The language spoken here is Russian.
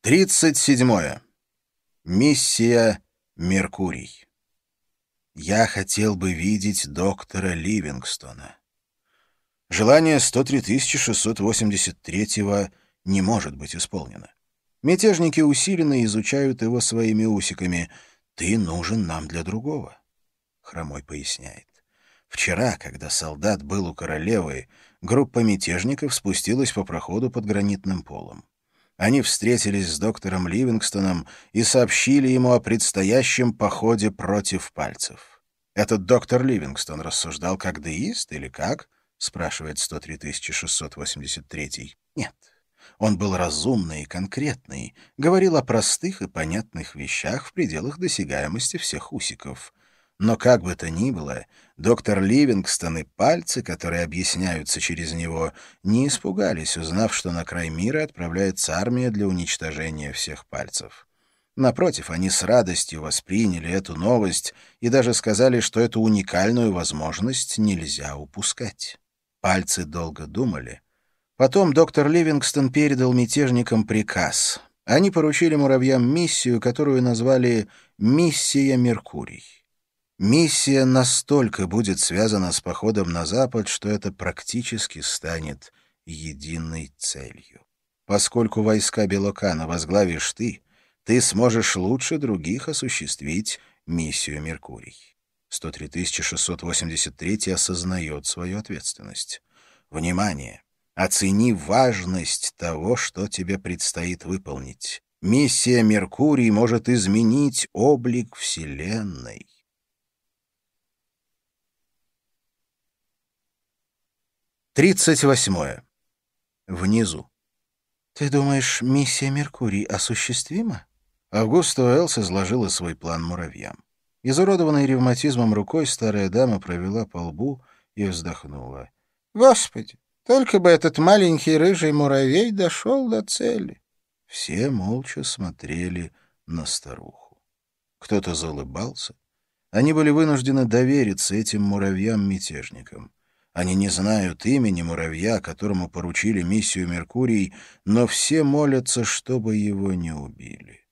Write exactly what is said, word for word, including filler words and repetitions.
Тридцать седьмое. Миссия Меркурий. Я хотел бы видеть доктора Ливингстона. Желание сто три тысячи шестьсот восемьдесят третьего не может быть исполнено. Мятежники усиленно изучают его своими усиками. «Ты нужен нам для другого», — Хромой поясняет. Вчера, когда солдат был у королевы, группа мятежников спустилась по проходу под гранитным полом. Они встретились с доктором Ливингстоном и сообщили ему о предстоящем походе против пальцев. «Этот доктор Ливингстон рассуждал как деист или как?» — спрашивает сто три тысячи шестьсот восемьдесят третий. «Нет. Он был разумный и конкретный, говорил о простых и понятных вещах в пределах досягаемости всех усиков. Но как бы то ни было, доктор Ливингстон и пальцы, которые объясняются через него, не испугались, узнав, что на край мира отправляется армия для уничтожения всех пальцев. Напротив, они с радостью восприняли эту новость и даже сказали, что эту уникальную возможность нельзя упускать. Пальцы долго думали. Потом доктор Ливингстон передал мятежникам приказ. Они поручили муравьям миссию, которую назвали «Миссия Меркурий». Миссия настолько будет связана с походом на Запад, что это практически станет единой целью. Поскольку войска Белокана возглавишь ты, ты сможешь лучше других осуществить миссию Меркурий. сто три тысячи шестьсот восемьдесят третий осознает свою ответственность. Внимание! Оцени важность того, что тебе предстоит выполнить. Миссия Меркурий может изменить облик Вселенной. Тридцать восьмое. Внизу. «Ты думаешь, миссия Меркурий осуществима?» Августа Уэллс изложила свой план муравьям. Изуродованной ревматизмом рукой старая дама провела по лбу и вздохнула. «Господи, только бы этот маленький рыжий муравей дошел до цели!» Все молча смотрели на старуху. Кто-то заулыбался. Они были вынуждены довериться этим муравьям-мятежникам. Они не знают имени муравья, которому поручили миссию Меркурий, но все молятся, чтобы его не убили.